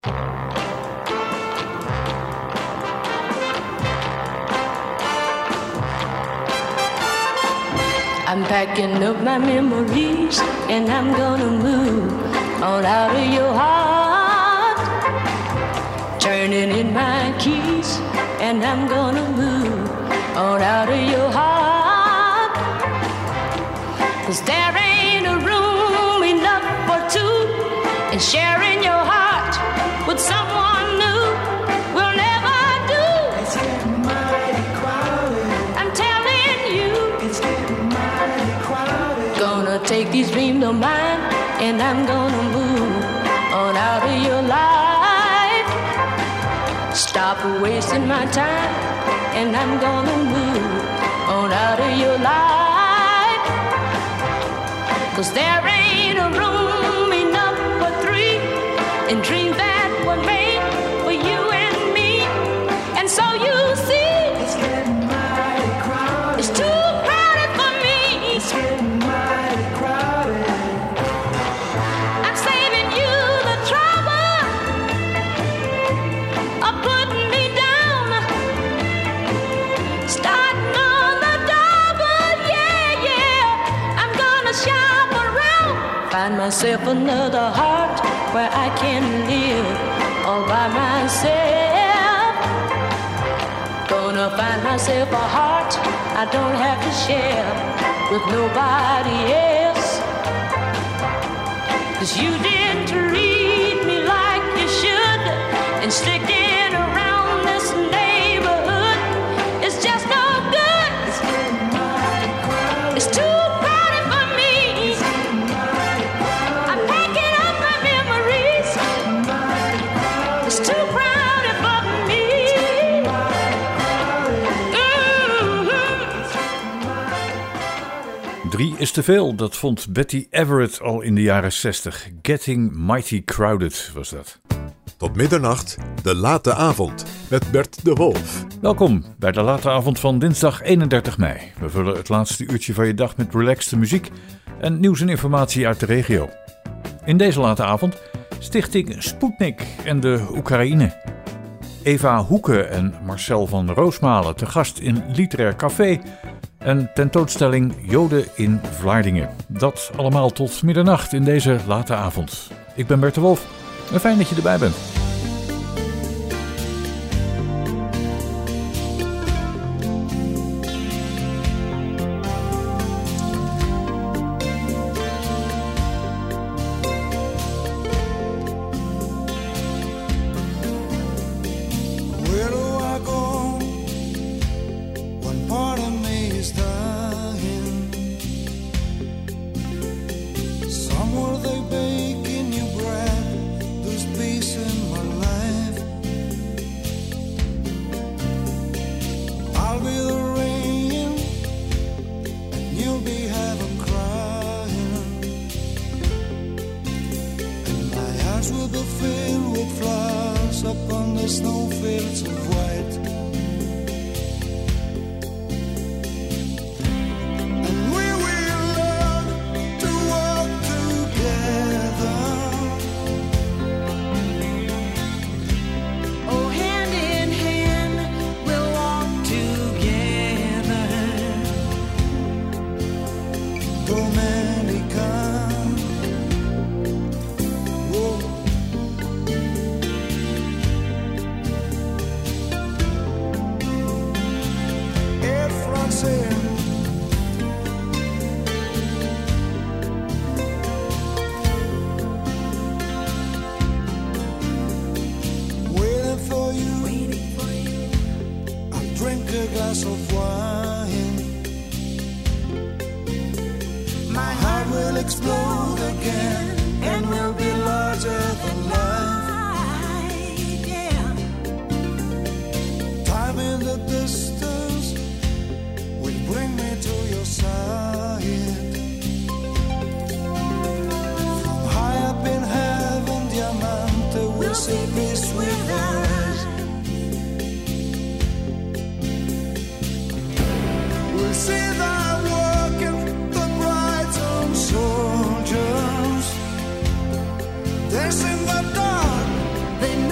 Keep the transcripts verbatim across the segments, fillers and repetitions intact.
I'm packing up my memories and I'm gonna move on out of your heart. Turning in my keys and I'm gonna move on out of your heart. 'Cause there ain't a room enough for two, and sharing your heart with someone new will never do. It's getting mighty crowded. I'm telling you, It's getting mighty crowded. gonna take these dreams of mine and I'm gonna move on out of your life. Stop wasting my time and I'm gonna move on out of your life. 'Cause there ain't a room enough for three in dreams that were made for you and me. And so you see, It's getting mighty crowded. it's too crowded for me. It's getting mighty crowded. I'm saving you the trouble of putting me down. Starting on the double, yeah, yeah. I'm gonna shop around, find myself another heart where I can live all by myself. Gonna find myself a heart I don't have to share with nobody else. 'Cause you didn't treat me like you should, and sticking around this neighborhood is just no good. It's getting mighty crowded. It's too crowded for me. It's getting mighty crowded. I'm packing up my memories. Mighty crowded. It's too crowded for me. Mhm. Drie is te veel, dat vond Betty Everett al in de jaren zestig. Getting Mighty Crowded was dat. Tot middernacht, de late avond, met Bert de Wolf. Welkom bij de late avond van dinsdag eenendertig mei. We vullen het laatste uurtje van je dag met relaxte muziek en nieuws en informatie uit de regio. In deze late avond stichting Sputnik en de Oekraïne. Eva Hoeken en Marcel van Roosmalen te gast in Literair Café. En tentoonstelling Joden in Vlaardingen. Dat allemaal tot middernacht in deze late avond. Ik ben Bert de Wolf en fijn dat je erbij bent. Where do I go when part of me is dying? Somewhere they bake in your bread, there's peace in my life. I'll be the rain and you'll be heaven crying, and my eyes will be filled with flowers upon the snowfields of white. And we will learn to walk together. Oh, hand in hand, we'll walk together. Dominica. Whoa. Air France. Waiting for you. Waiting for you. I'll drink a glass of wine. My heart will explode again and will be larger than life. Yeah. Time in the distance will bring me to your side. From high up in heaven, Diamante will We'll see see peace peace with with us. us. We'll see thy walking, the bright and soldiers. Dance in the dark, They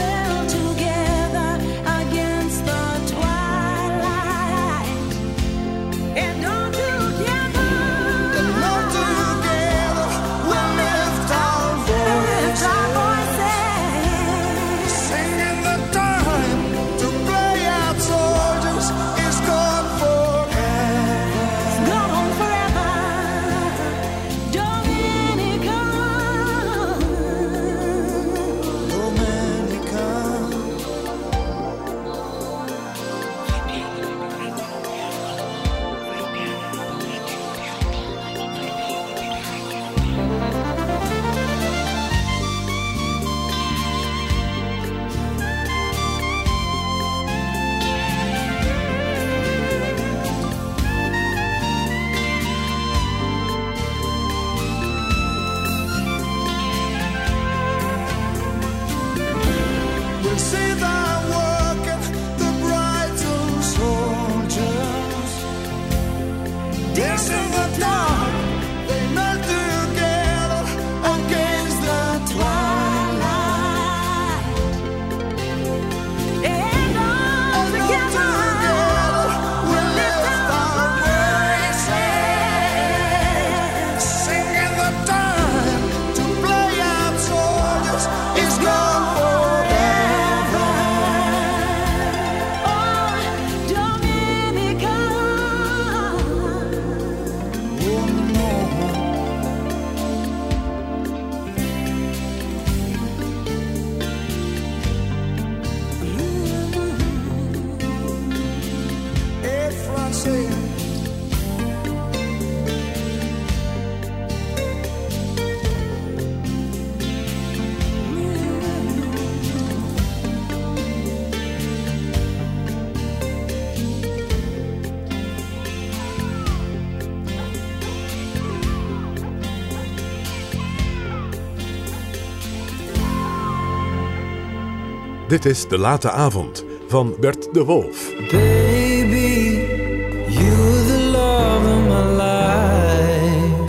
Dit is De Late Avond van Bert de Wolf. Baby, you're the love of my life.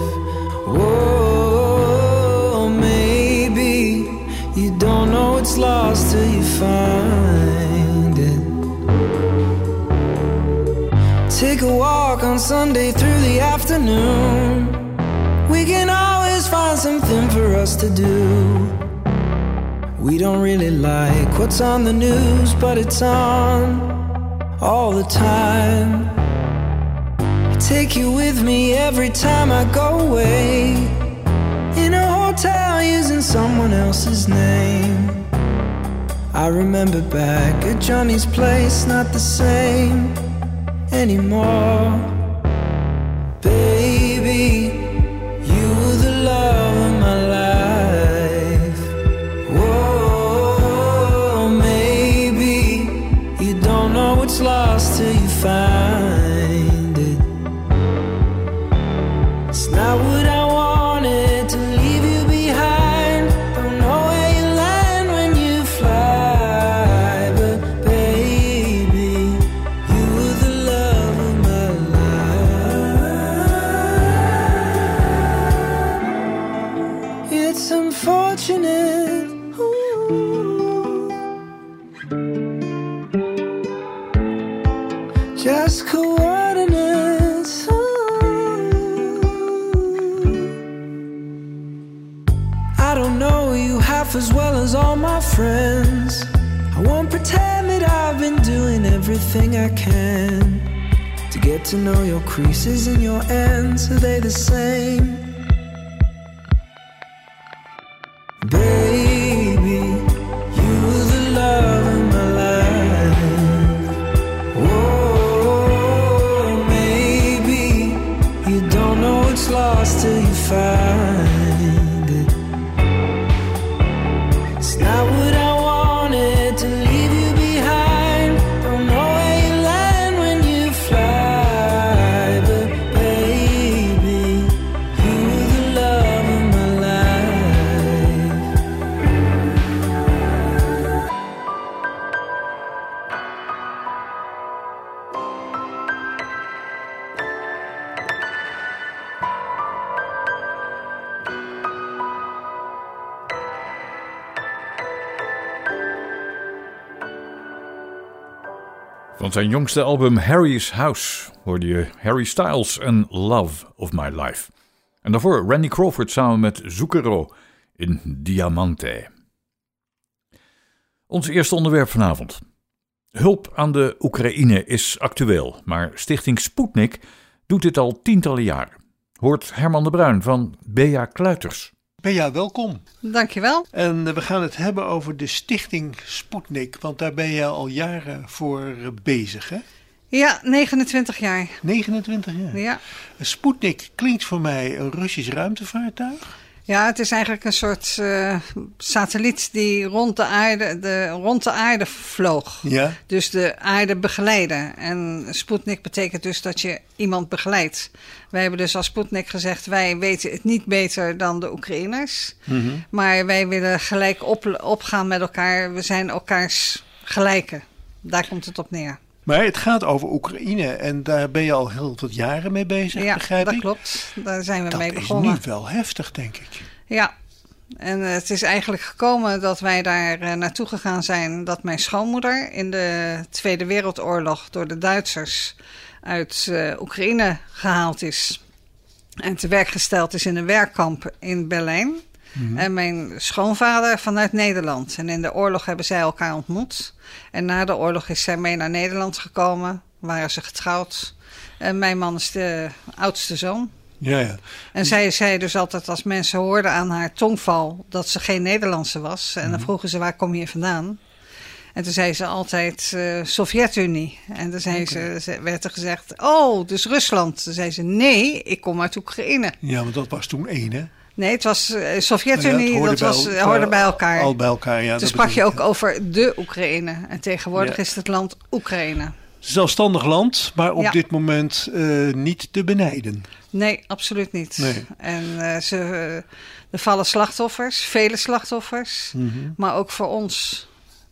Whoa, maybe you don't know it's lost till you find it. Take a walk on Sunday through the afternoon. We can always find something for us to do. We don't really like what's on the news, but it's on all the time. I take you with me every time I go away. In a hotel using someone else's name. I remember back at Johnny's place, not the same anymore. Baby, you were the love of my life. Whoa, maybe you don't know what's lost till you find it. It's not what I wanted to leave you behind. Don't know where you land when you fly, but baby, you were the love of my life. It's unfortunate. Ooh. Just coordinates. Ooh. I don't know you half as well as all my friends. I won't pretend that I've been doing everything I can to get to know your creases and your ends. Are they the same? Baby, you were the love of my life. Whoa, maybe you don't know it's lost till you find it. It's not what I wanted to leave you behind. Don't know where you land when you fly, but baby, you were the love of my life. Van zijn jongste album Harry's House hoorde je Harry Styles en Love of My Life. En daarvoor Randy Crawford samen met Zucchero in Diamante. Ons eerste onderwerp vanavond. Hulp aan de Oekraïne is actueel, maar stichting Sputnik doet dit al tientallen jaren. Hoort Herman de Bruin van Bea Kluiters. Bea, welkom. Dankjewel. En uh, we gaan het hebben over de stichting Sputnik, want daar ben je al jaren voor uh, bezig, hè? Ja, negenentwintig jaar. negenentwintig jaar. Ja. Sputnik klinkt voor mij een Russisch ruimtevaartuig. Ja, het is eigenlijk een soort uh, satelliet die rond de aarde, de, rond de aarde vloog. Ja. Dus de aarde begeleiden. En Sputnik betekent dus dat je iemand begeleidt. Wij hebben dus als Sputnik gezegd, wij weten het niet beter dan de Oekraïners. Mm-hmm. Maar wij willen gelijk op, opgaan met elkaar. We zijn elkaars gelijken. Daar komt het op neer. Maar het gaat over Oekraïne en daar ben je al heel wat jaren mee bezig, ja, begrijp ik? Ja, dat klopt. Daar zijn we dat mee begonnen. Dat is nu wel heftig, denk ik. Ja, en uh, het is eigenlijk gekomen dat wij daar uh, naartoe gegaan zijn, dat mijn schoonmoeder in de Tweede Wereldoorlog door de Duitsers uit uh, Oekraïne gehaald is. En te werk gesteld is in een werkkamp in Berlijn. Mm-hmm. En mijn schoonvader vanuit Nederland. En in de oorlog hebben zij elkaar ontmoet. En na de oorlog is zij mee naar Nederland gekomen. Waren ze getrouwd. En mijn man is de oudste zoon. Ja, ja. En zij zei dus altijd als mensen hoorden aan haar tongval dat ze geen Nederlandse was. En dan Mm-hmm. vroegen ze waar kom je vandaan? En toen zei ze altijd uh, Sovjet-Unie. En toen zei okay. ze, werd er gezegd, oh, dus Rusland. Toen zei ze, nee, ik kom uit Oekraïne. Ja, want dat was toen één, hè? Nee, het was uh, Sovjet-Unie, ja, dat bij, was, uh, hoorde bij elkaar. Al bij elkaar, ja. Toen sprak je ook over de Oekraïne. En tegenwoordig ja. is het land Oekraïne. Zelfstandig land, maar op ja. dit moment uh, niet te benijden. Nee, absoluut niet. Nee. En uh, ze, uh, er vallen slachtoffers, vele slachtoffers. Mm-hmm. Maar ook voor ons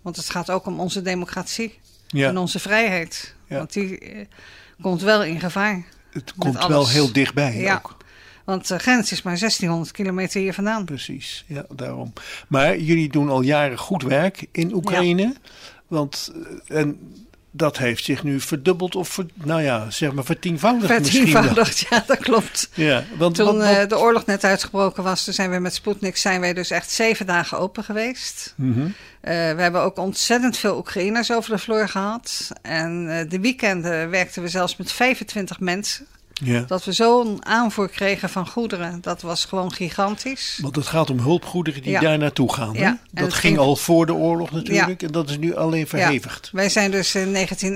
Want het gaat ook om onze democratie Ja. en onze vrijheid. Ja. Want die eh, komt wel in gevaar. Het komt alles. wel heel dichtbij Ja. ook. Want de grens is maar zestienhonderd kilometer hier vandaan. Precies, ja, daarom. Maar jullie doen al jaren goed werk in Oekraïne. Want, eh, en dat heeft zich nu verdubbeld of, ver, nou ja, zeg maar vertienvoudigd misschien wel. Vertienvoudigd, ja, dat klopt. Ja, want Toen wat, wat, eh, de oorlog net uitgebroken was, toen zijn we met Sputnik zijn wij dus echt zeven dagen open geweest. Mhm. Uh, we hebben ook ontzettend veel Oekraïners over de vloer gehad. En uh, de weekenden werkten we zelfs met vijfentwintig mensen. Ja. Dat we zo'n aanvoer kregen van goederen, dat was gewoon gigantisch. Want het gaat om hulpgoederen die Ja. daar naartoe gaan. Hè? Ja, en Dat het ging ging- al voor de oorlog natuurlijk. En dat is nu alleen verhevigd. Wij zijn dus in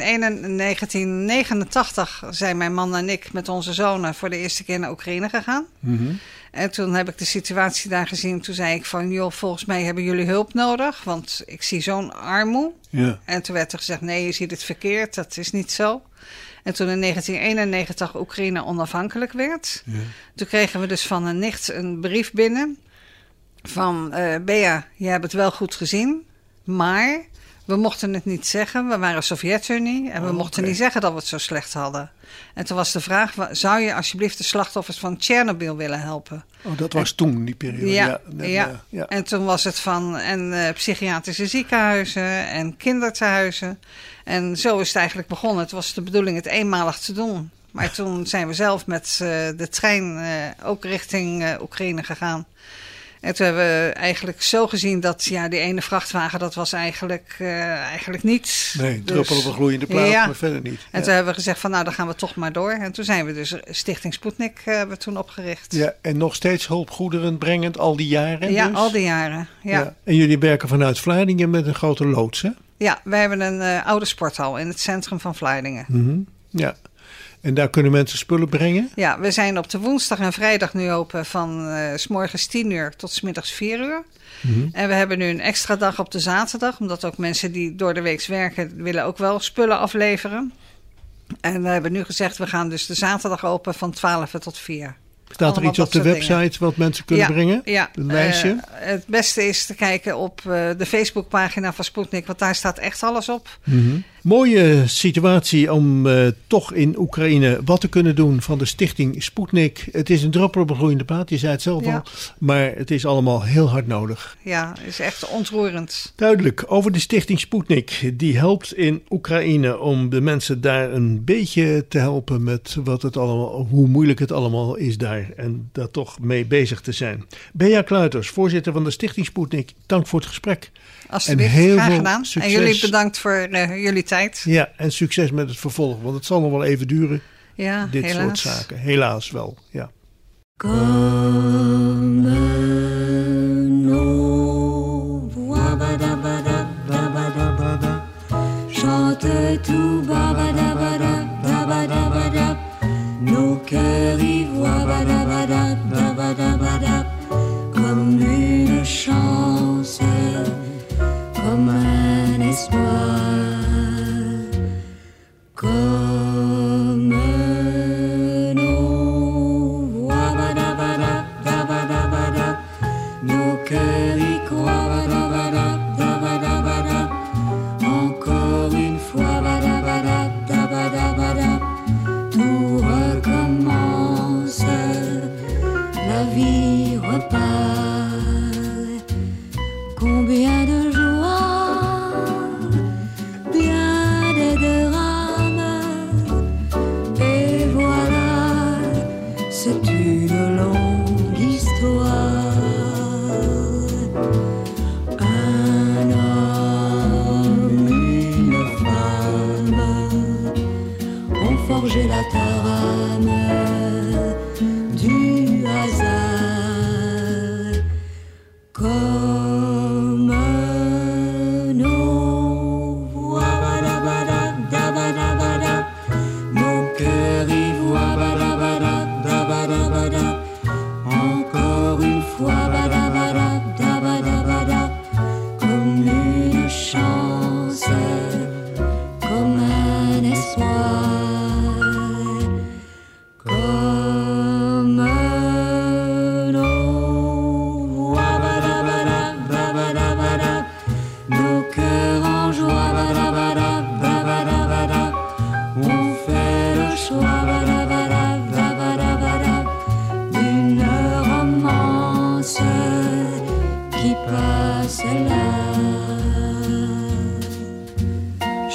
negentien negenentachtig zijn mijn man en ik met onze zonen voor de eerste keer naar Oekraïne gegaan. Mhm. En toen heb ik de situatie daar gezien. Toen zei ik van, joh, volgens mij hebben jullie hulp nodig. Want ik zie zo'n armoe. Ja. En toen werd er gezegd, nee, je ziet het verkeerd. Dat is niet zo. En toen in negentien eenennegentig Oekraïne onafhankelijk werd. Ja. Toen kregen we dus van een nicht een brief binnen. Van, eh Bea, je hebt het wel goed gezien. Maar we mochten het niet zeggen. We waren Sovjet-Unie. En we Oh, mochten oké. niet zeggen dat we het zo slecht hadden. En toen was de vraag, wa- zou je alsjeblieft de slachtoffers van Tsjernobyl willen helpen? Oh, dat was toen, die periode. Ja, Ja, ja, net, eh, ja. En toen was het van en eh, psychiatrische ziekenhuizen en kinderthuizen. En zo is het eigenlijk begonnen. Het was de bedoeling het eenmalig te doen. Maar toen zijn we zelf met eh, de trein eh, ook richting eh, Oekraïne gegaan. En toen hebben we eigenlijk zo gezien dat ja, die ene vrachtwagen, dat was eigenlijk, eh, eigenlijk niets. Nee, Dus- druppel op een gloeiende plaat, Ja. maar verder niet. En Ja. toen hebben we gezegd van nou, dan gaan we toch maar door. En toen zijn we dus Stichting Sputnik eh, hebben we toen opgericht. Ja, en nog steeds hulpgoederen brengend al die jaren Ja, dus? al die jaren. Ja. Ja. En jullie werken vanuit Vlaardingen met een grote loods, hè? wij hebben een eh, oude sporthal in het centrum van Vlaardingen. Mhm. Ja. En daar kunnen mensen spullen brengen? Ja, we zijn op de woensdag en vrijdag nu open van eh, 's morgens tien uur tot 's middags vier uur. Mhm. En we hebben nu een extra dag op de zaterdag, omdat ook mensen die door de week werken, willen ook wel spullen afleveren. En we hebben nu gezegd, we gaan dus de zaterdag open van twaalf tot vier. Staat er Allemaal iets op de dat soort website dingen. wat mensen kunnen Ja, brengen? Ja, Een lijstje? eh, het beste is te kijken op eh, de Facebookpagina van Sputnik, want daar staat echt alles op. Mhm. Mooie situatie om eh, toch in Oekraïne wat te kunnen doen van de stichting Sputnik. Het is een druppel op een gloeiende plaat, je zei het zelf Ja. al. Maar het is allemaal heel hard nodig. Ja, is echt ontroerend. Duidelijk, over de stichting Sputnik. Die helpt in Oekraïne om de mensen daar een beetje te helpen met wat het allemaal, hoe moeilijk het allemaal is daar. En daar toch mee bezig te zijn. Bea Kluiters, voorzitter van de stichting Sputnik. Dank voor het gesprek. Alsjeblieft, En heel graag veel gedaan. succes. En jullie bedankt voor eh, jullie tijd. Ja, en succes met het vervolg, want het zal nog wel even duren. Ja, Dit helaas. soort zaken. Helaas wel, ja. Comme nos voix badabada, chante tout babada, babada, nos cœurs y voient badabada, babada, comme une chance, comme un espoir, comme nos voix badabada, babada, nos cœurs y croient badabada, babada, encore une fois badabada, babada, tout recommence, la vie repart. Combien de joie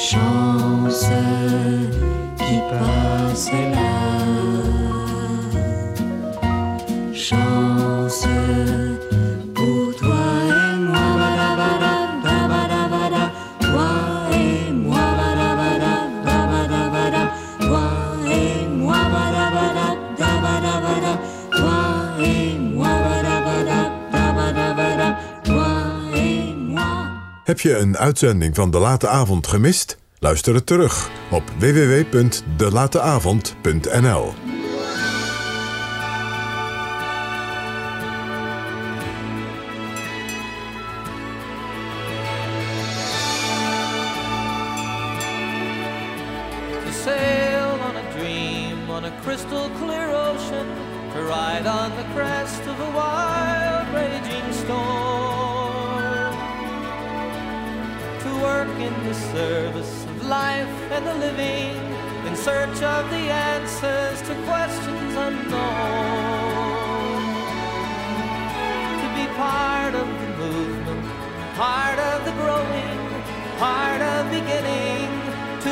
chance qui passe là, chance pour toi et moi, badabada, babadabada, toi et moi, badabada, babadabada, toi et moi, badabada, babadabada, toi et moi, badabada, babadabada, toi et moi. Heb je een uitzending van De Late Avond gemist? Luister het terug op w w w punt de late avond punt n l. To sail on a dream on a crystal clear ocean, to ride on the crest of a wild raging storm, to work in the service of life and the living, in search of the answers to questions unknown, to be part of the movement, part of the growing, part of beginning to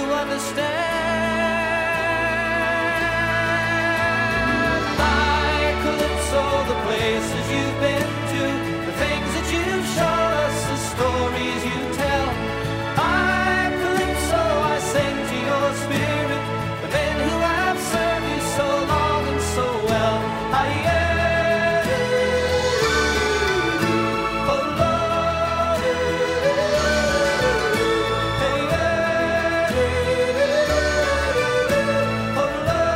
understand. My Calypso, the places you've been to, the things that you've shown us, the stories you tell. My Calypso, I sing to your spirit, the men who have served you so long and so well. I am, oh Lord, hey, oh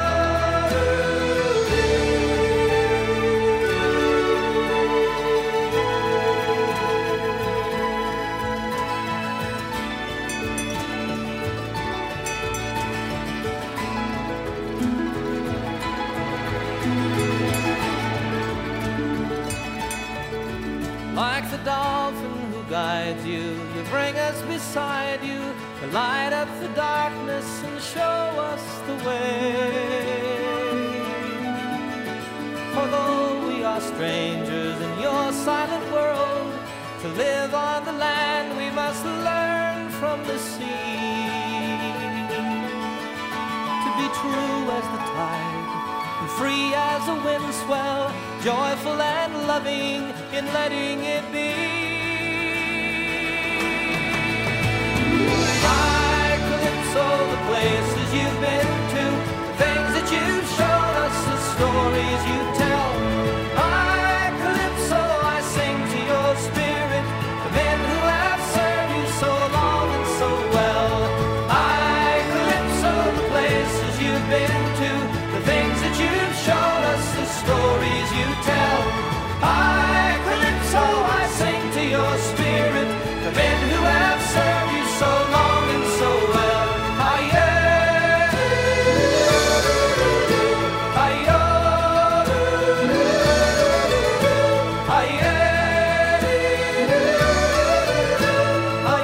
like the dolphin who guides you, you bring us beside you, to light up the darkness and show us the way. Although we are strangers in your silent world, to live on the land we must learn from the sea. To be true as the tide, and free as a wind swell, joyful and loving in letting it be. My Calypso, the places you've been to, the things that you've shown us, the stories you tell. My Calypso, I sing to your spirit, the men who have served you so long and so well. My Calypso, the places you've been to, the things that you've shown us, the stories you tell. I, Calypso, I sing to your spirit, the men who have served you so long and so well. I am, I am, I am, I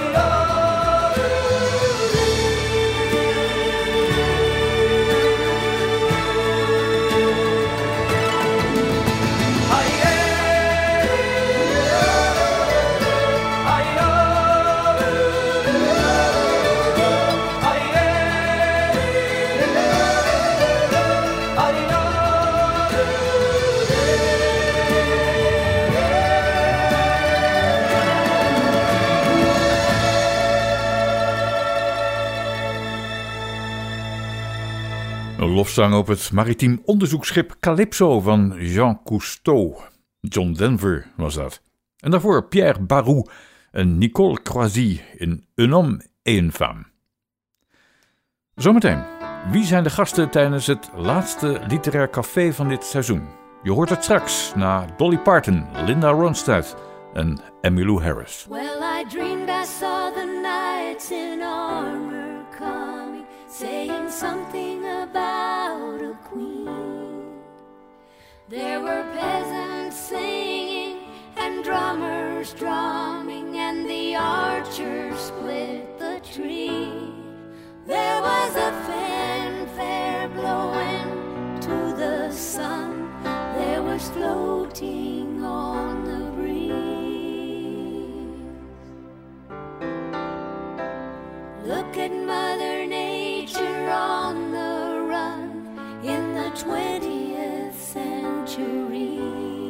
Een lofzang op het maritiem onderzoeksschip Calypso van Jean Cousteau. John Denver was dat. En daarvoor Pierre Barou en Nicole Croisy in Un homme et une femme. Zometeen, wie zijn de gasten tijdens het laatste literair café van dit seizoen? Je hoort het straks na Dolly Parton, Linda Ronstadt en Emmylou Harris. Well, I dreamed I saw the knights in armor coming, saying something about a queen. There were peasants singing and drummers drumming, and the archers split the tree. There was a fanfare blowing to the sun, there was floating on the breeze Look at Mother Nature on the run in the twentieth century.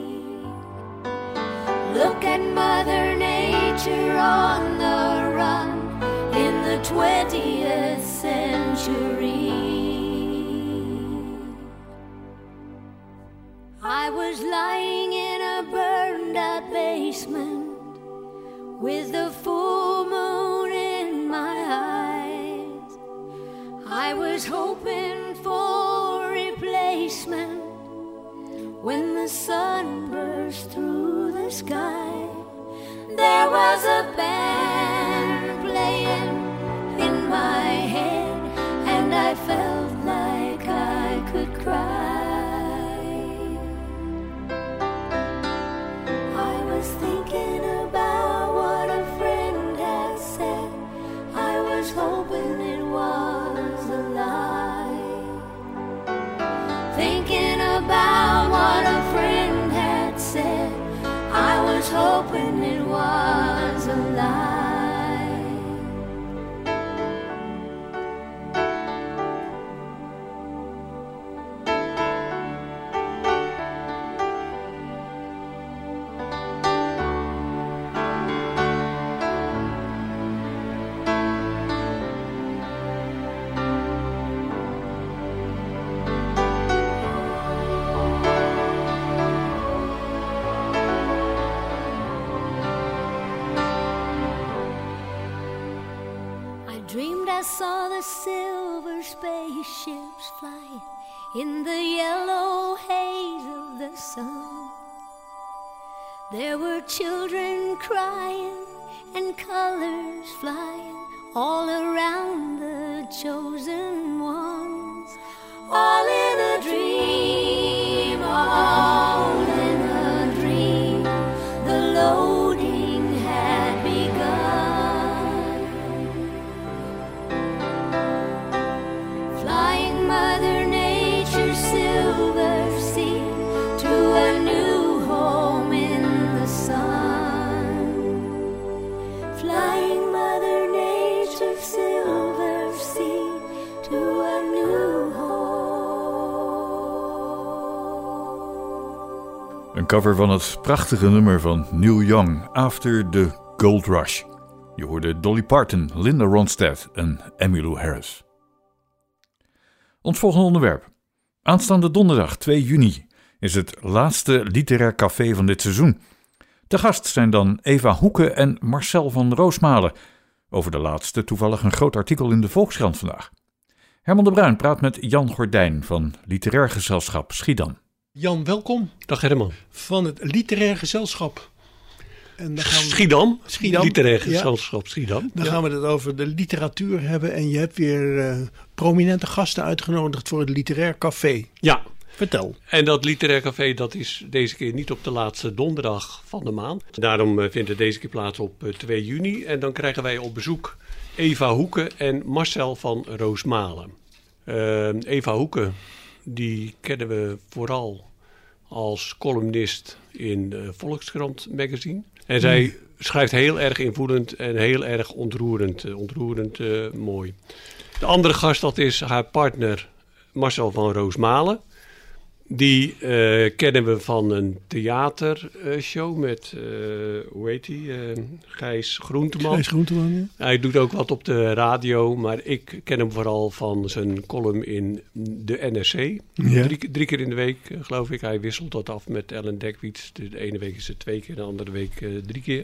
Look at Mother Nature on the run in the twentieth century. I was lying in a burned out basement with the full moon in my eyes. I was hoping for replacement when the sun burst through the sky. There was a band playing in my head, and I felt like I could cry. I was thinking about what a friend had said. I was hoping it was a lie. Thinking about what a friend had said, I was hoping it was a lie. I saw the silver spaceships fly in the yellow haze of the sun. There were children crying and colors flying all around the chosen ones. All in a dream, all in a dream, the loading had begun. Flying Mother Nature's silver sea to a new home in the sun. Flying Mother Nature's silver sea to a new home. Een cover van het prachtige nummer van Neil Young, After the Gold Rush. Je hoorde Dolly Parton, Linda Ronstadt en Emmylou Harris. Ons volgende onderwerp. Aanstaande donderdag twee juni is het laatste literair café van dit seizoen. Te gast zijn dan Eva Hoeke en Marcel van Roosmalen. Over de laatste toevallig een groot artikel in de Volkskrant vandaag. Herman de Bruin praat met Jan Gordijn van Literair Gezelschap Schiedam. Jan, welkom. Dag Herman. Van het Literair Gezelschap. En dan gaan we... Schiedam. Schiedam. Literair Gezelschap ja. Schiedam. Dan ja. gaan we het over de literatuur hebben. En je hebt weer uh, prominente gasten uitgenodigd voor het Literair Café. Ja. Vertel. En dat Literair Café dat is deze keer niet op de laatste donderdag van de maand. Daarom uh, vindt het deze keer plaats op uh, twee juni. En dan krijgen wij op bezoek Eva Hoeke en Marcel van Roosmalen. Uh, Eva Hoeke, die kennen we vooral als columnist in de Volkskrant magazine. En zij mm. schrijft heel erg invoelend en heel erg ontroerend. Uh, ontroerend uh, mooi. De andere gast, dat is haar partner Marcel van Roosmalen. Die uh, kennen we van een theatershow uh, met, uh, hoe heet hij, uh, Gijs Groenteman. Gijs Groenteman, ja. Hij doet ook wat op de radio, maar ik ken hem vooral van zijn column in de N R C. Ja. Drie, drie keer in de week, uh, geloof ik. Hij wisselt dat af met Ellen Dekwiets. De ene week is het twee keer, de andere week uh, drie keer.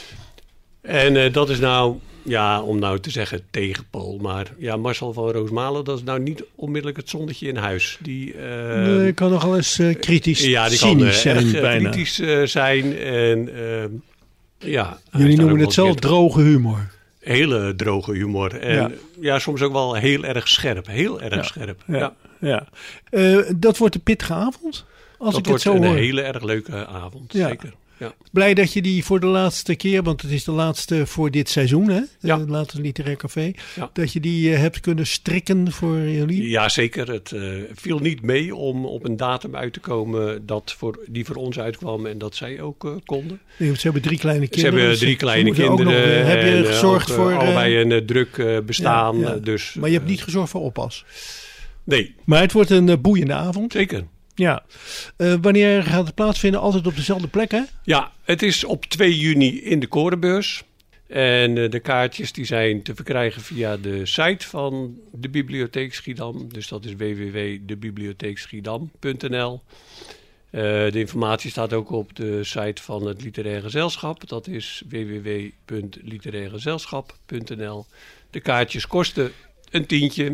En uh, dat is nou, ja, om nou te zeggen tegenpool. Maar ja, Marcel van Roosmalen, dat is nou niet onmiddellijk het zonnetje in huis. Die uh, nee, kan nogal eens uh, kritisch, ja, die cynisch kan, uh, zijn erg, uh, bijna. kritisch uh, zijn. En uh, ja, jullie noemen het zelf droge humor. Hele droge humor. En ja. ja, soms ook wel heel erg scherp. Heel erg ja. scherp. Ja. Ja. Ja. Uh, dat wordt een pittige avond. Als dat ik wordt het zo een hoor. hele erg leuke avond, ja. zeker. Ja. Blij dat je die voor de laatste keer, want het is de laatste voor dit seizoen, hè? Ja. Het laatste Literair Café. Ja. Dat je die uh, hebt kunnen strikken voor jullie. Ja, zeker. Het uh, viel niet mee om op een datum uit te komen dat voor, die voor ons uitkwam en dat zij ook uh, konden. Nee, want ze hebben drie kleine Ze kinderen. hebben dus drie ze kleine moeten ook kinderen. nog, uh, heb je en, uh, gezorgd ook, voor... Uh, Uh, allebei een uh, druk uh, bestaan. Ja, ja. Uh, dus, maar je hebt uh, niet gezorgd voor oppas. Nee. Maar het wordt een uh, boeiende avond. Zeker. Ja. Uh, wanneer gaat het plaatsvinden? Altijd op dezelfde plek, hè? Ja, het is op twee juni in de Korenbeurs. En uh, de kaartjes die zijn te verkrijgen via de site van de Bibliotheek Schiedam. Dus dat is w w w punt de bibliotheek schiedam punt n l. Uh, de informatie staat ook op de site van het Literair Gezelschap. Dat is w w w punt literair gezelschap punt n l. De kaartjes kosten een tientje.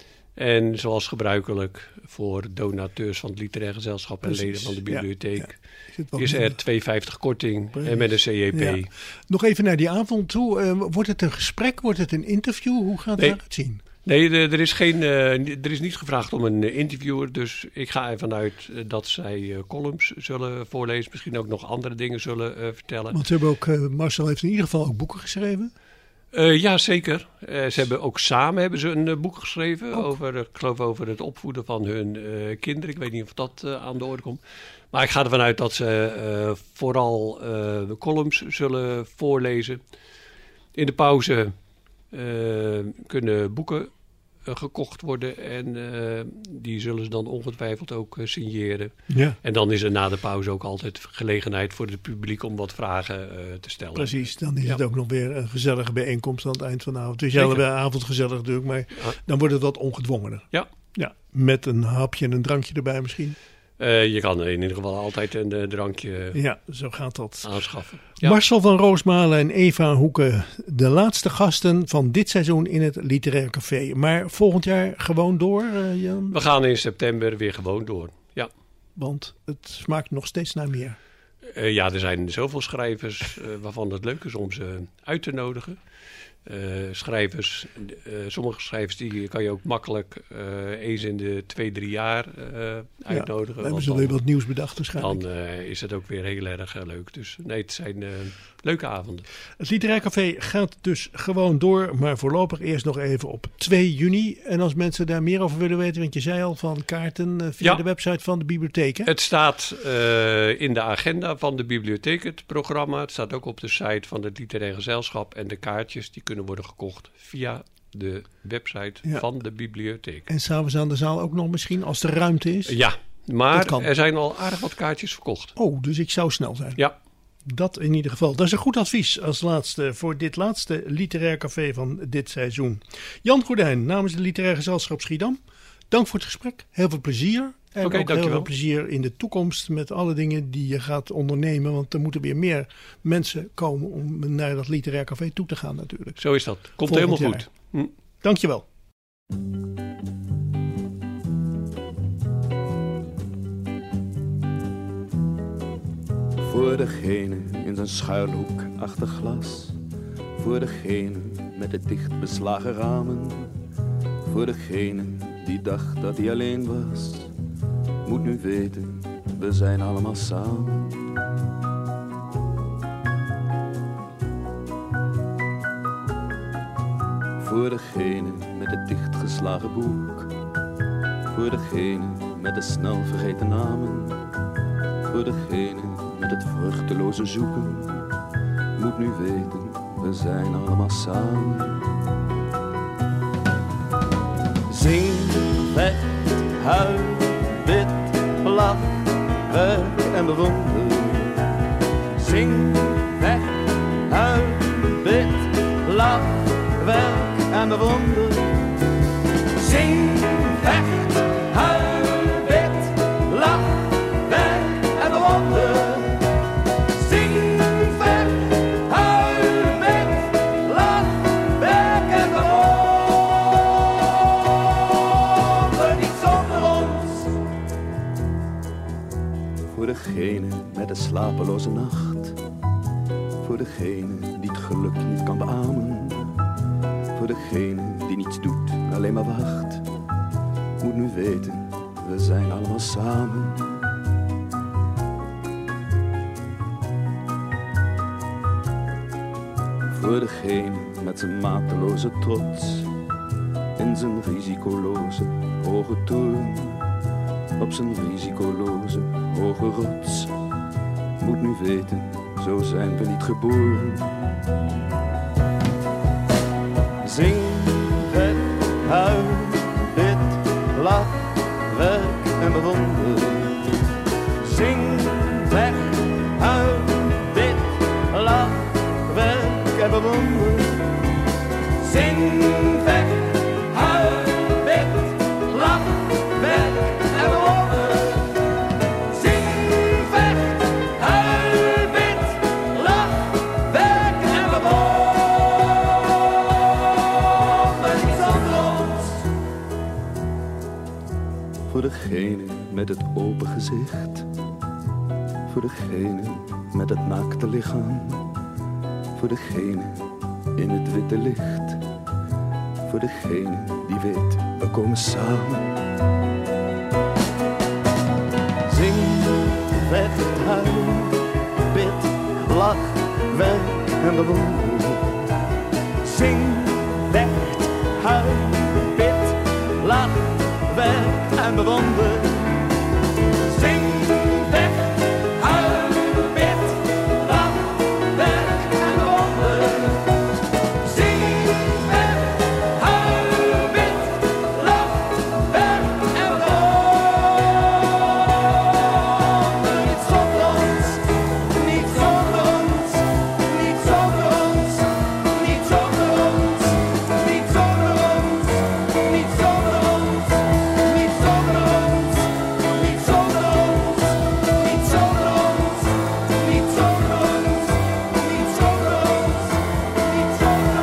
En zoals gebruikelijk voor donateurs van het Literair Gezelschap en Precies, leden van de bibliotheek... Ja, ja. Zit wat is minder. er twee vijftig korting Precies. en met een C J P. Ja. Nog even naar die avond toe. Uh, wordt het een gesprek? Wordt het een interview? Hoe gaat Nee. het eruit zien? Nee, de- er is, geen, uh, er is niet gevraagd om een uh, interviewer. Dus ik ga ervan uit uh, dat zij uh, columns zullen voorlezen. Misschien ook nog andere dingen zullen uh, vertellen. Want ze hebben ook, uh, Marcel heeft in ieder geval ook boeken geschreven. Uh, ja, zeker. Uh, ze hebben ook samen hebben ze een uh, boek geschreven. Over, uh, ik geloof over het opvoeden van hun uh, kinderen. Ik weet niet of dat uh, aan de orde komt. Maar ik ga ervan uit dat ze uh, vooral uh, de columns zullen voorlezen. In de pauze uh, kunnen boeken uh, gekocht worden. En uh, die zullen ze dan ongetwijfeld ook uh, signeren. Ja. En dan is er na de pauze ook altijd gelegenheid voor het publiek om wat vragen uh, te stellen. Precies, dan is Ja. het ook nog weer een gezellige bijeenkomst aan het eind van de avond. Dus Zeker. hele avond gezellig natuurlijk, maar Ja. dan wordt het wat ongedwongener. Ja. Ja, met een hapje en een drankje erbij misschien. Uh, je kan in ieder geval altijd een uh, drankje Ja, zo gaat dat. aanschaffen. Ja. Marcel van Roosmalen en Eva Hoeken, de laatste gasten van dit seizoen in het Literair Café. Maar volgend jaar gewoon door, uh, Jan? We gaan in september weer gewoon door. Ja. Want het smaakt nog steeds naar meer. Uh, ja, er zijn zoveel schrijvers uh, waarvan het leuk is om ze uit te nodigen. Uh, schrijvers, uh, sommige schrijvers die kan je ook makkelijk uh, eens in de twee, drie jaar uh, uitnodigen. Ja, hebben want ze dan, weer wat nieuws bedacht waarschijnlijk. dan uh, is het ook weer heel erg uh, leuk. Dus nee, het zijn uh, leuke avonden. Het Literair Café gaat dus gewoon door, maar voorlopig eerst nog even op twee juni. En als mensen daar meer over willen weten, want je zei al van kaarten uh, via Ja. de website van de bibliotheek. Hè? Het staat uh, in de agenda van de bibliotheek, het programma. Het staat ook op de site van het Literair Gezelschap. En de kaartjes die kunnen worden gekocht via de website Ja. van de bibliotheek. En s'avonds aan de zaal ook nog misschien, als er ruimte is. Ja, Dat maar kan. er zijn al aardig wat kaartjes verkocht. Oh, dus ik zou snel zijn. Ja, Dat in ieder geval. Dat is een goed advies als laatste voor dit laatste Literair Café van dit seizoen. Jan Goedijn namens het Literair Gezelschap Schiedam. Dank voor het gesprek. Heel veel plezier. En Oké, ook heel dankjewel. veel plezier in de toekomst met alle dingen die je gaat ondernemen. Want er moeten weer meer mensen komen om naar dat Literair Café toe te gaan natuurlijk. zo is dat. Komt Volgend helemaal jaar. goed. Hm. Dankjewel. Voor degene in zijn schuilhoek achter glas. Voor degene met de dicht beslagen ramen. Voor degene die dacht dat hij alleen was. Moet nu weten, we zijn allemaal samen. Voor degene met het dichtgeslagen boek. Voor degene met de snel vergeten namen. Voor degene met het vruchteloze zoeken. Moet nu weten, we zijn allemaal samen. Zing, vecht, huil, bid, lach, werk en bewonder. Zing, vecht, huil, bid, lach, werk en bewonder. Zing, vecht, huil, bid, lach, werk en bewonder. Zing, vecht, huil, bid, lach, werk en bewonder. Niet zonder ons. Voor degene met de slapeloze nacht. Voor degene die het geluk niet kan beamen. Voor degene die niets doet, alleen maar wacht. Moet nu weten, we zijn allemaal samen. Voor degene met zijn mateloze trots, in zijn risicoloze hoge toren, op zijn risicoloze hoge rots. Moet nu weten, zo zijn we niet geboren. Zing, vet, huil, bid, lach, werk en bewonder. Zing, weg, huil, bid, lach, werk en bewonder. Zing, weg, huil, bid, lach, werk en bewonder. Zing, weg, huil, bid, lach, werk en bewonder. Niets anders. Voor degene met het open gezicht, voor degene met het naakte lichaam, voor degene in het witte licht, voor degene die weet, we komen samen. Zing, vecht, huil, bid, lach, werk en bewonder. Zing, vecht, huil, bid, lach, werk en bewonder. Zing, vecht, huil, bid, lach, werk en bewonder. Zing, vecht, huil, bid, lach, werk en bewonder. Niet zonder ons, niet zonder ons, niet zonder ons, niet zonder ons, niet zonder ons, niet zonder ons, niet zonder ons, niet zonder ons, niet zonder ons, niet zonder ons, niet zonder ons, niet zonder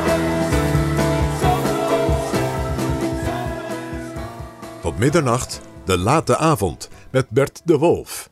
ons. Tot middernacht, de late avond met Bert de Wolf.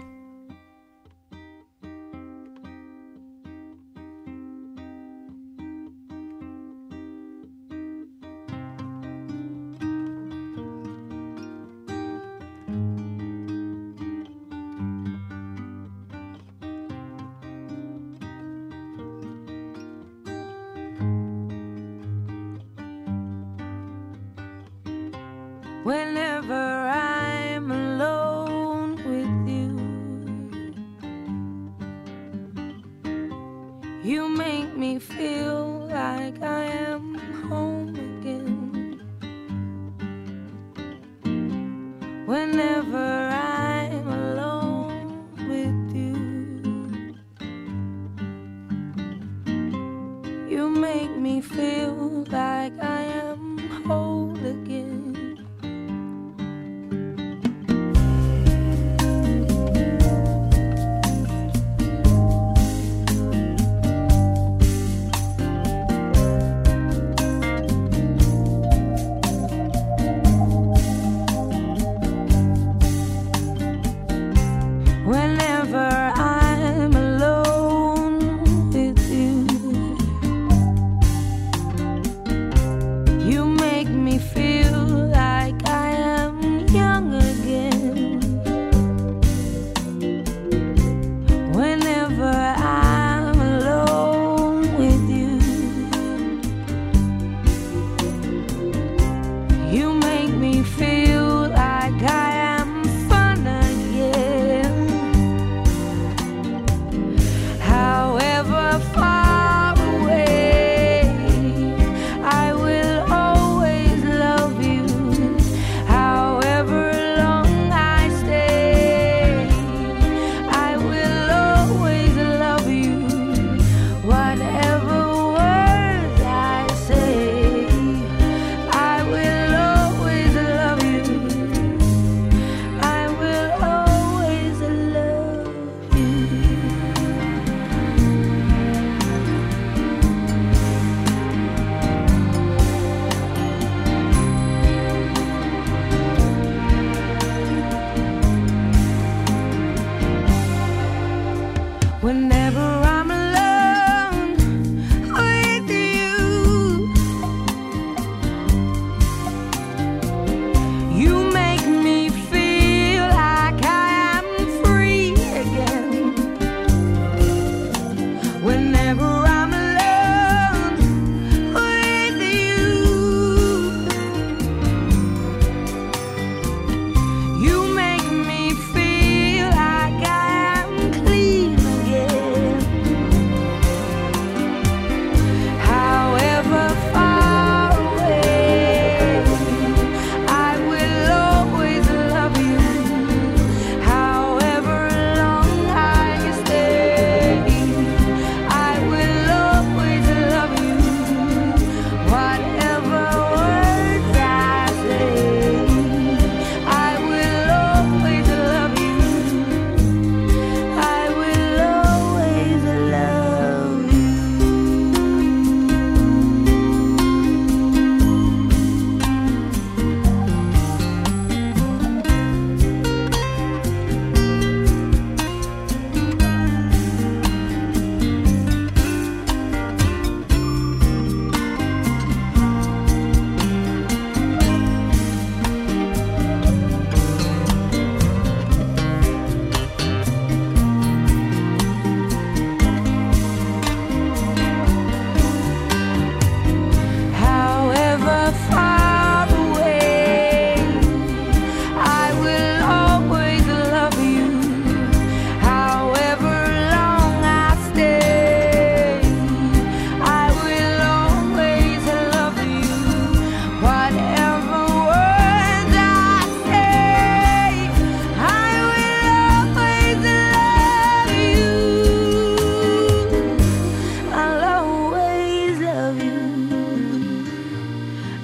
Whenever I'm alone with you, you make me feel like I am home again. Whenever I'm alone with you, you make me feel like I am whole again. Whenever I'm alone with you,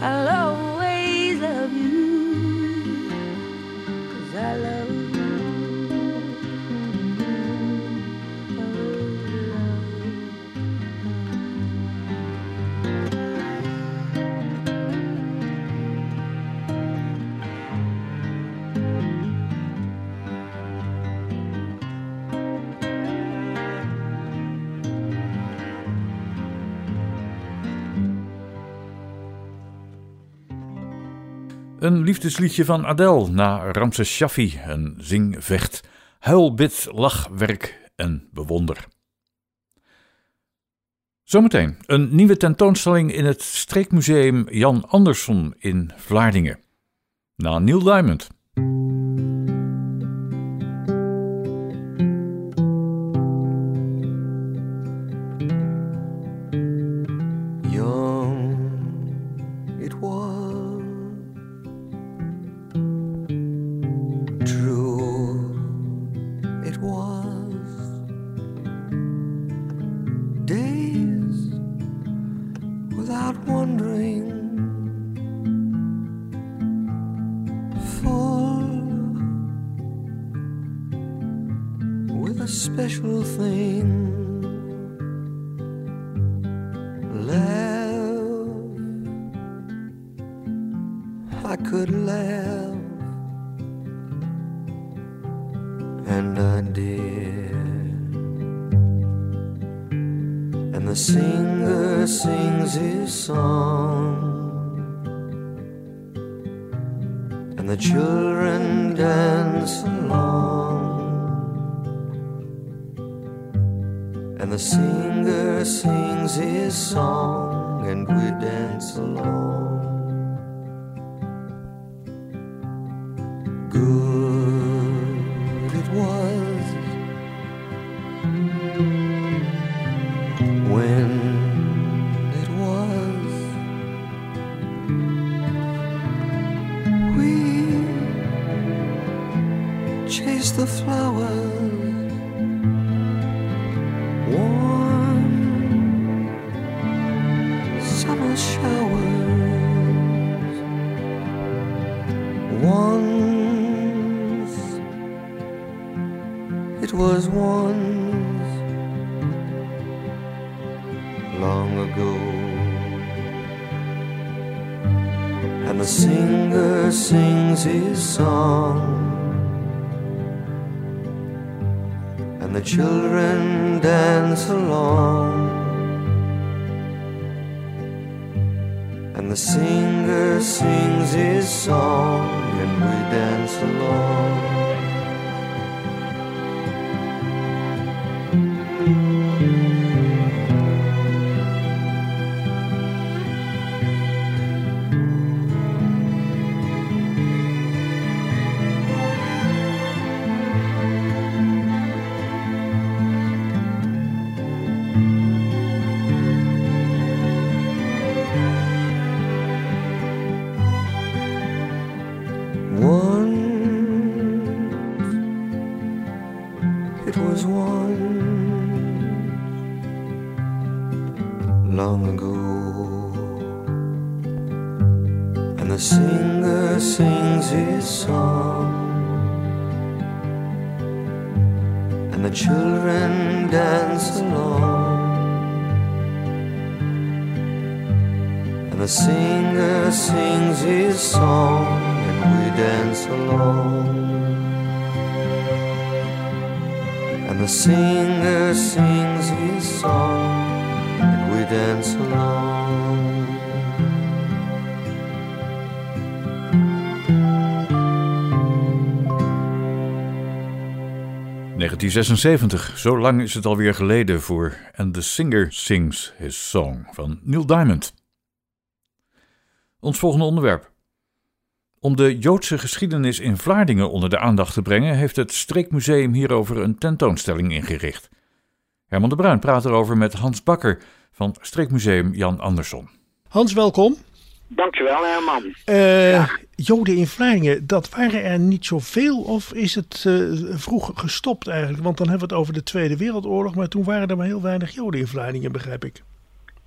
I'll always love you, 'cause I love you. Een liefdesliedje van Adele na Ramses Shaffi, een zing, vecht, huil, bid, lach, werk en bewonder. Zometeen een nieuwe tentoonstelling in het Streekmuseum Jan Andersson in Vlaardingen. Na Neil Diamond. Special thing, laugh, I could laugh, and I did, and the singer sings his song, and the children dance along. And the singer sings his song, and we dance along. Good it was when it was we chased the flowers. Showers once, it was once long ago, and the singer sings his song, and the children dance along. And the singer sings his song, and we dance along. Long ago, and the singer sings his song, and the children dance along, and the singer sings his song, and we dance along. And the singer sings his song, and we dance along. negentien zesenzeventig, zo lang is het alweer geleden voor And the Singer Sings His Song van Neil Diamond. Ons volgende onderwerp. Om de Joodse geschiedenis in Vlaardingen onder de aandacht te brengen, heeft het Streekmuseum hierover een tentoonstelling ingericht. Herman de Bruin praat erover met Hans Bakker van Streekmuseum Jan Andersson. Hans, welkom. Dankjewel, Herman. Uh, ja. Joden in Vlaardingen, dat waren er niet zoveel, of is het uh, vroeg gestopt eigenlijk? Want dan hebben we het over de Tweede Wereldoorlog, maar toen waren er maar heel weinig Joden in Vlaardingen, begrijp ik.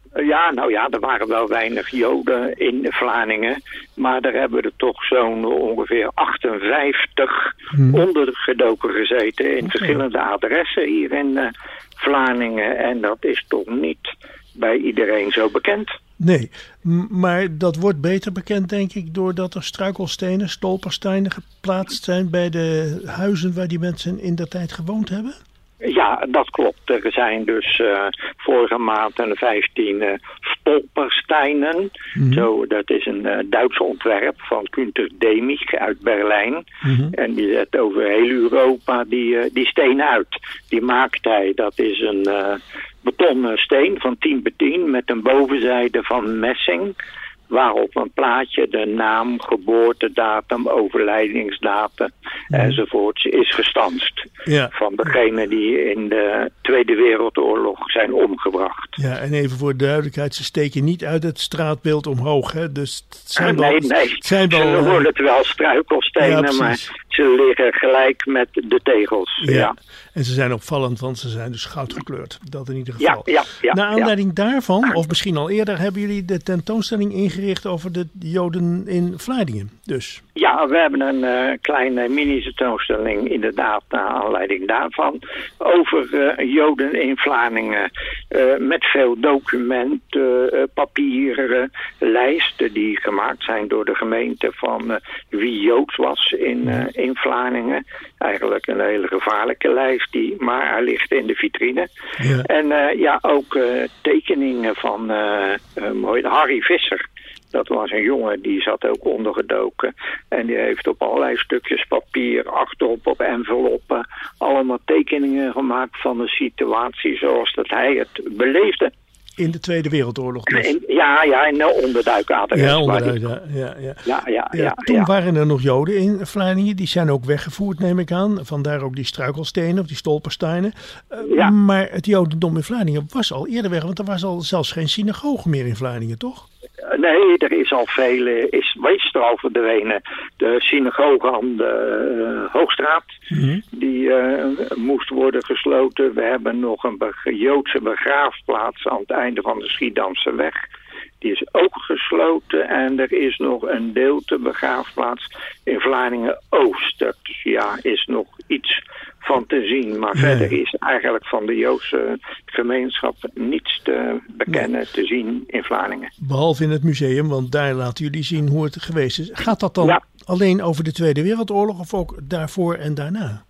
Ja, nou ja, er waren wel weinig Joden in Vlaardingen. Maar daar hebben er toch zo'n ongeveer achtenvijftig Hmm. ondergedoken gezeten. In Oké. verschillende adressen hier in uh, Vlaardingen. En dat is toch niet bij iedereen zo bekend. Nee, m- maar dat wordt beter bekend, denk ik, doordat er struikelstenen, stolpersteinen geplaatst zijn bij de huizen waar die mensen in der tijd gewoond hebben. Ja, dat klopt. Er zijn dus uh, vorige maand een vijftien uh, stolpersteinen. Mhm. Zo, dat is een uh, Duits ontwerp van Günter Demig uit Berlijn. Mhm. En die zet over heel Europa die, uh, die steen uit. Die maakt hij. Dat is een uh, betonnen steen van tien bij tien met een bovenzijde van messing. Waarop een plaatje de naam, geboortedatum, overlijdingsdatum enzovoorts is gestanst. Ja. Van degenen die in de Tweede Wereldoorlog zijn omgebracht. Ja, en even voor de duidelijkheid, ze steken niet uit het straatbeeld omhoog, hè? Dus het zijn wel, nee, nee. het zijn wel, Ze eh, worden het wel struikelstenen, Ja, precies. maar ze liggen gelijk met de tegels. ja. Ja, En ze zijn opvallend, want ze zijn dus goud gekleurd. Dat in ieder geval. ja, ja. ja, Naar ja. aanleiding daarvan, of misschien al eerder, hebben jullie de tentoonstelling ingericht over de Joden in Vlaardingen. Dus. Ja, we hebben een uh, kleine mini-tentoonstelling inderdaad naar aanleiding daarvan. Over uh, Joden in Vlaardingen. Uh, met veel documenten, uh, papieren, lijsten die gemaakt zijn door de gemeente van uh, wie Joods was in, uh, in Vlaardingen. Eigenlijk een hele gevaarlijke lijst, die, maar hij ligt in de vitrine. Ja. En uh, ja, ook uh, tekeningen van uh, uh, Harry Visser. Dat was een jongen die zat ook ondergedoken. En die heeft op allerlei stukjes papier, achterop op enveloppen, allemaal tekeningen gemaakt van de situatie zoals dat hij het beleefde. In de Tweede Wereldoorlog dus. In, ja, ja, in de onderduikadres. Ja, waar onderuit, die- ja, ja, ja. Ja, ja, Ja, ja. toen ja. waren er nog Joden in Vlaardingen. Die zijn ook weggevoerd, neem ik aan. Vandaar ook die struikelstenen of die stolpersteinen. Uh, Ja. Maar het Jodendom in Vlaardingen was al eerder weg. Want er was al zelfs geen synagoge meer in Vlaardingen, toch? Nee, er is al veel, eh, is meestal al verdwenen. De synagoge aan de uh, Hoogstraat, Mhm. die uh, moest worden gesloten. We hebben nog een be- Joodse begraafplaats aan het einde van de Schiedamse weg. Die is ook gesloten en er is nog een deelte begraafplaats in Vlaardingen-Oost. Dus ja, is nog iets van te zien. Maar Nee. verder is eigenlijk van de Joodse gemeenschap niets te bekennen, te zien in Vlaardingen. Behalve in het museum, want daar laten jullie zien hoe het geweest is. Gaat dat dan Ja. alleen over de Tweede Wereldoorlog of ook daarvoor en daarna?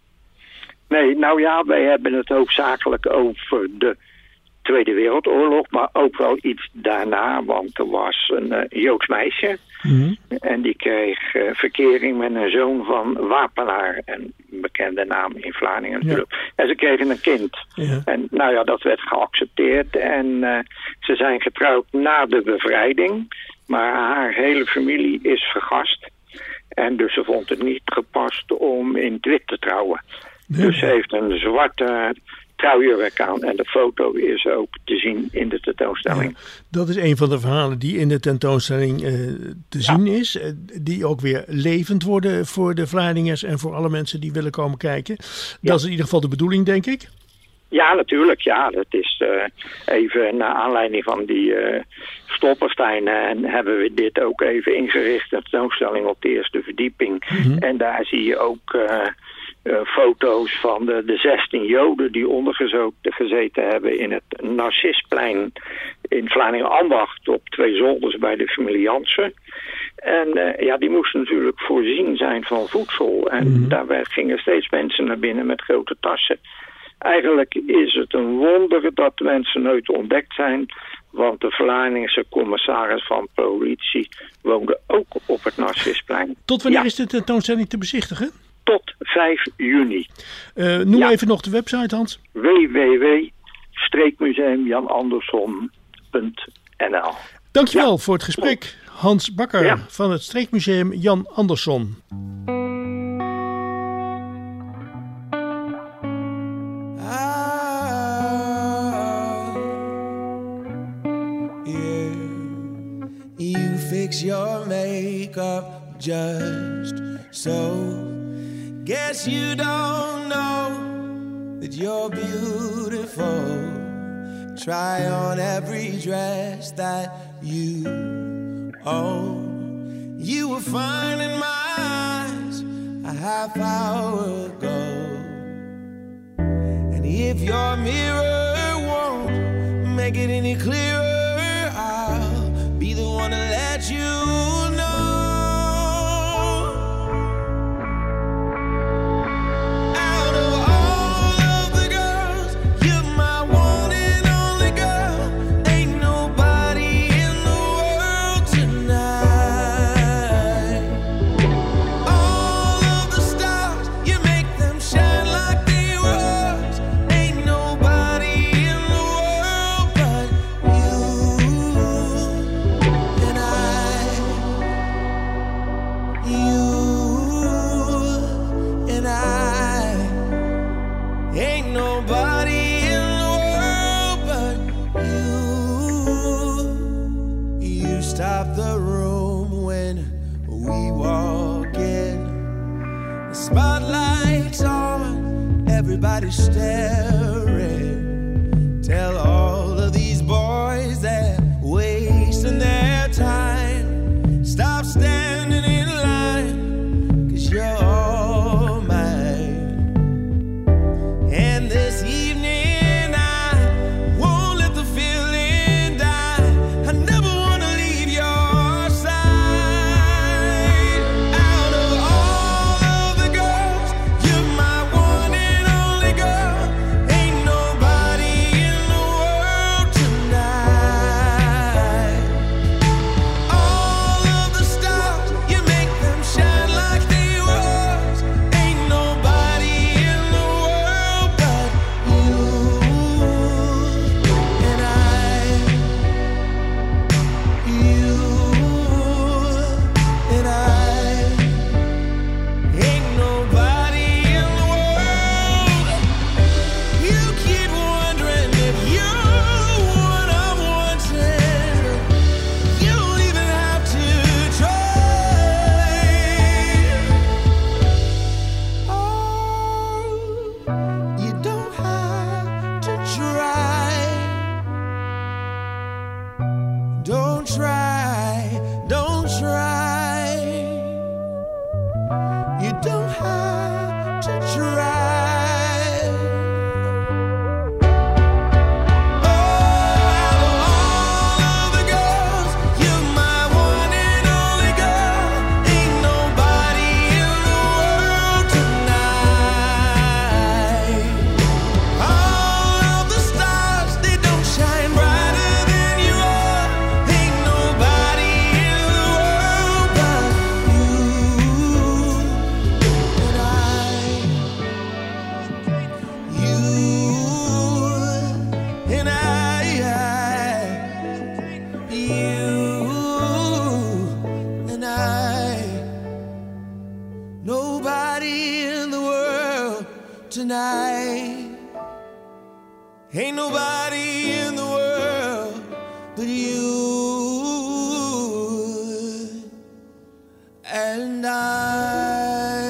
Nee, nou ja, wij hebben het hoofdzakelijk over de Tweede Wereldoorlog, maar ook wel iets daarna, want er was een uh, Joods meisje Mhm. en die kreeg uh, verkering met een zoon van Wapenaar, een bekende naam in Vlaardingen natuurlijk. En ze kregen een kind. Ja. En nou ja, dat werd geaccepteerd en uh, ze zijn getrouwd na de bevrijding, maar haar hele familie is vergast. En dus ze vond het niet gepast om in het wit te trouwen. Nee. Dus ze heeft een zwarte trouwjurk aan en de foto is ook te zien in de tentoonstelling. Ja, dat is een van de verhalen die in de tentoonstelling eh, te zien is. eh, die ook weer levend worden voor de Vlaardingers en voor alle mensen die willen komen kijken. Dat is in ieder geval de bedoeling, denk ik. Ja, natuurlijk. Ja, dat is uh, even naar aanleiding van die uh, stolpersteinen en hebben we dit ook even ingericht. Een tentoonstelling op de eerste verdieping. Mhm. En daar zie je ook uh, uh, foto's van de, de zestien Joden die ondergezeten hebben in het Narcisplein in Vlaardingen-Ambacht op twee zolders bij de familie Jansen. En uh, ja, die moesten natuurlijk voorzien zijn van voedsel. En Mhm. daarbij gingen steeds mensen naar binnen met grote tassen. Eigenlijk is het een wonder dat mensen nooit ontdekt zijn. Want de Vlaardingse commissaris van politie woonde ook op het Narcisplein. Tot wanneer Ja, is de tentoonstelling te bezichtigen? tot vijf juni. Eh, noem Ja. even nog de website, Hans. w w w punt museum jan andersson punt n l Dankjewel Ja. voor het gesprek. Hans Bakker Ja. van het Streekmuseum Jan Andersson. Yeah, you fix your makeup just so. Guess you don't know that you're beautiful try on every dress that you own. You were fine in my eyes a half hour ago. And if your mirror won't make it any clearer, I'll be the one to let you know. Everybody's staring. Tell all of these boys they're wasting their time. Stop standing in line, 'cause you're all mine. And this evening I won't let the feeling die. I never wanna leave your side. Out of all of the girls, you're my one and only girl. Ain't nobody in the world tonight. All of the stars, you make them shine like they was. Ain't nobody in the world but you and I. You and I. Ain't nobody in the world. You keep wondering if you're what I'm wanting. You don't even have to try. Oh, you don't have to try. Don't try, don't try. You don't have to try. All of the girls, you're my one and only girl. Ain't nobody in the world tonight. All of the stars, they don't shine brighter than you are. Ain't nobody in the world but you and I. You and I. You and I. Nobody in the world tonight. Ain't nobody in the world but you and I.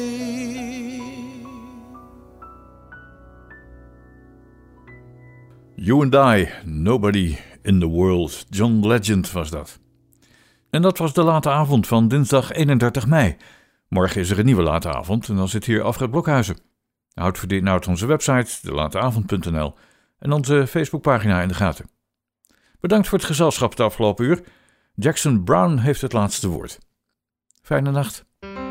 You and I, Nobody in the World. John Legend was dat. En dat was de late avond van dinsdag eenendertig mei. Morgen is er een nieuwe late avond en dan zit hier Alfred Blokhuizen. Houd voor de inhoud onze website, de lateavond punt n l en onze Facebookpagina in de gaten. Bedankt voor het gezelschap het afgelopen uur. Jackson Browne heeft het laatste woord. Fijne nacht.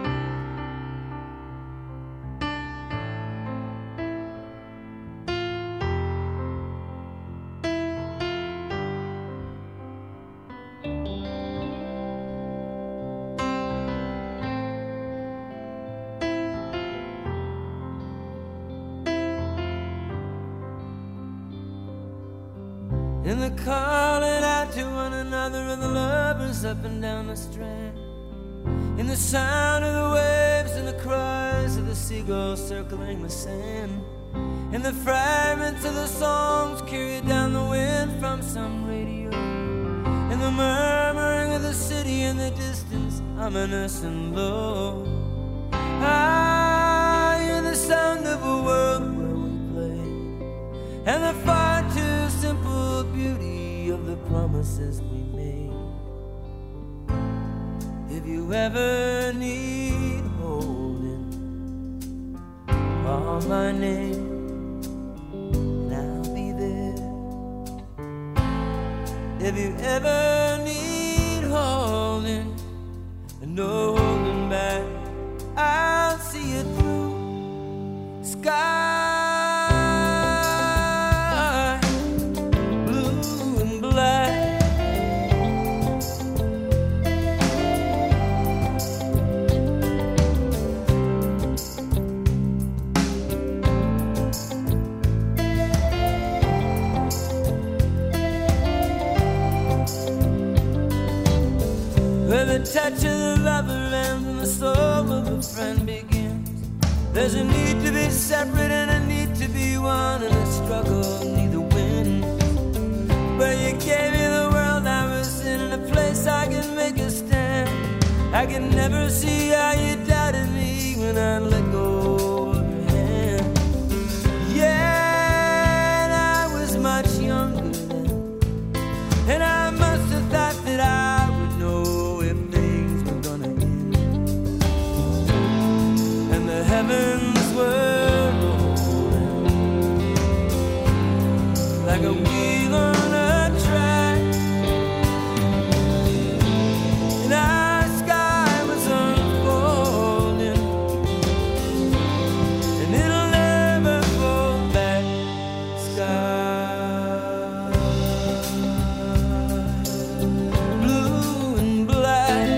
And they're calling out to one another, and the lovers up and down the strand. In the sound of the waves and the cries of the seagulls circling the sand. And the fragments of the songs carried down the wind from some radio. And the murmuring of the city in the distance, ominous and low. I hear the sound of a world where we play, and the far too simple beauty of the promises we made. If you ever need holding, call my name and I'll be there. If you ever need holding and no holding back, I'll see you through. Sky blue and black, where the touch of the lover ends and the soul of a friend begins. There's a need to be separate and a need to be one, and a struggle neither wins. But you gave me the world I was in, and a place I can make a stand. I can never see how you doubted me when I let go of your hand. Yeah, and I was much younger then, and I must have thought that I would know if things were gonna end. And the heavens were rolling like a wheel on a track, and our sky was unfolding, and it'll never fall back. Sky blue and black.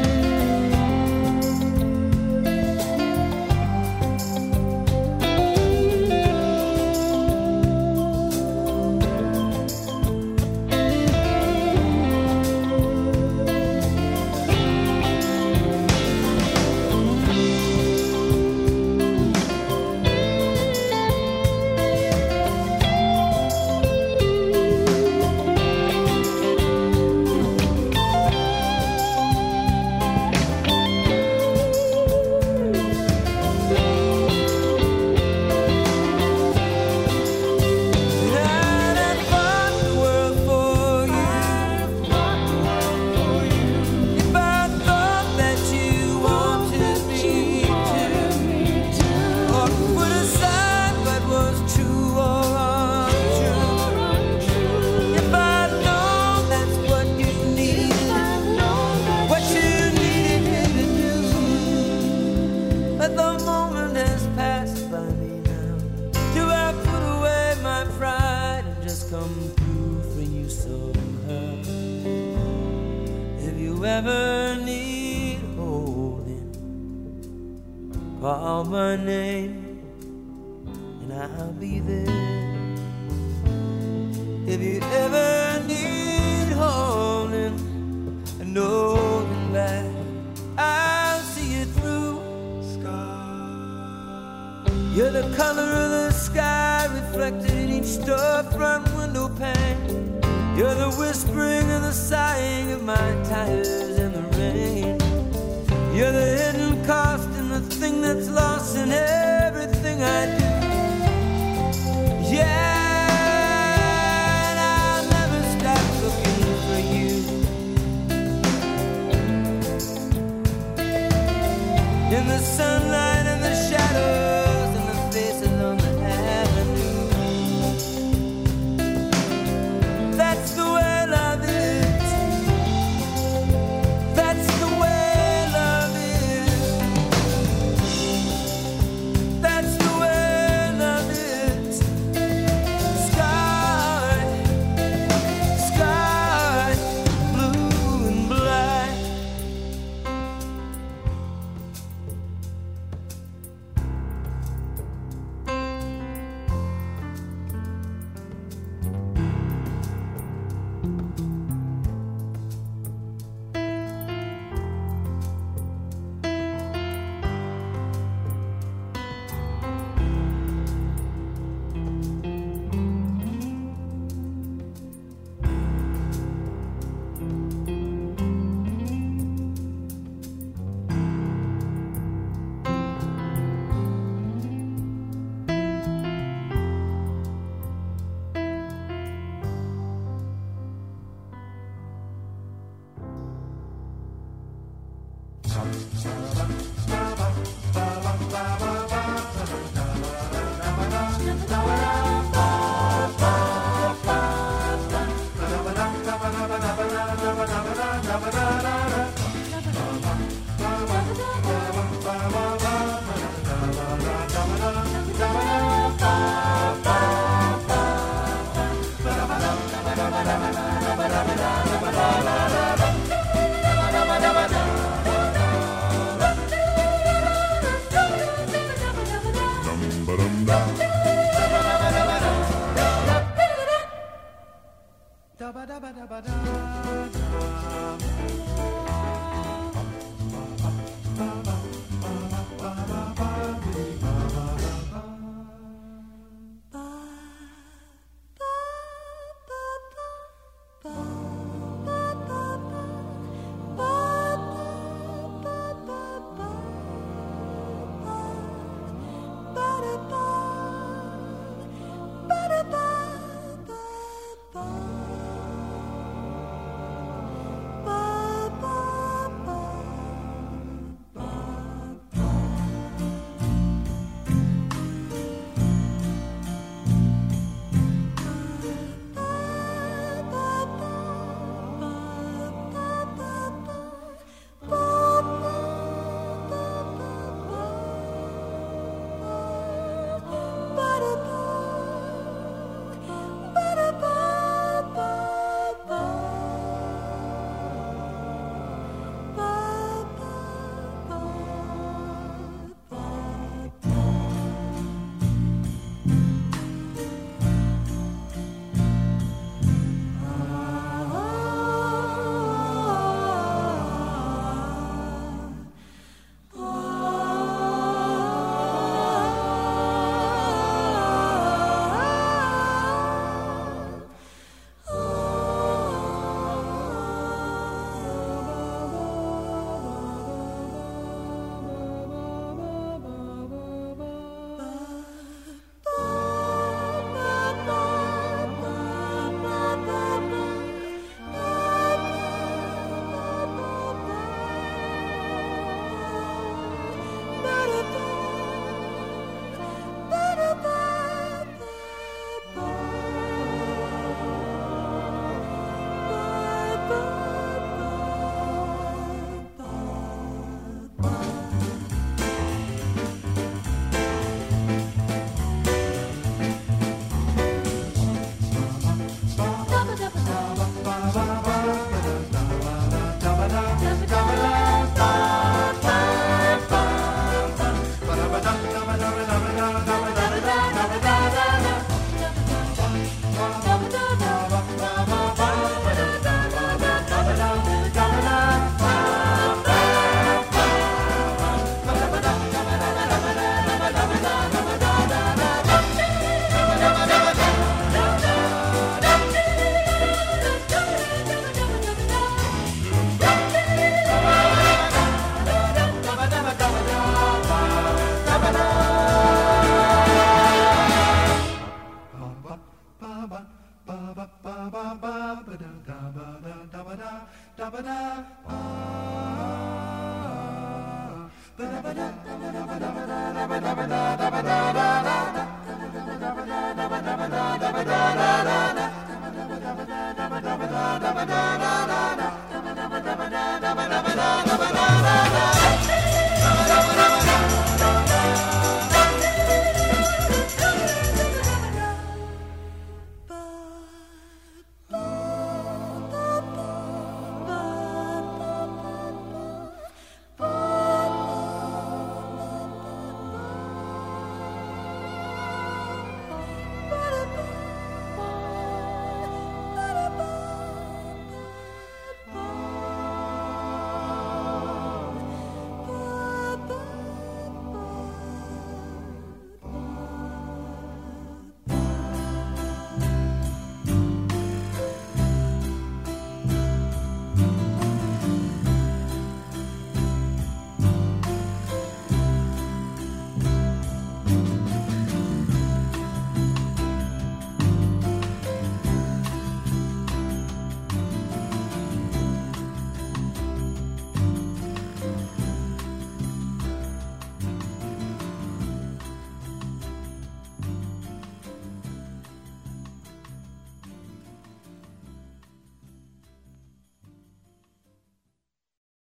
Ever need holding, call my name and I'll be there. If you ever need holding and no holding back, I'll see you through. Sky, you're the color of the sky reflected in each storefront window pane. You're the whispering and the sighing of my tires in the rain. You're the hidden cost and the thing that's lost in everything I do. Yeah, and I'll never stop looking for you. In the sunlight and the shadows and the faces on the avenue. That's the way love is. That's the way love is. That's the way love is. Sky, sky, blue and black. Da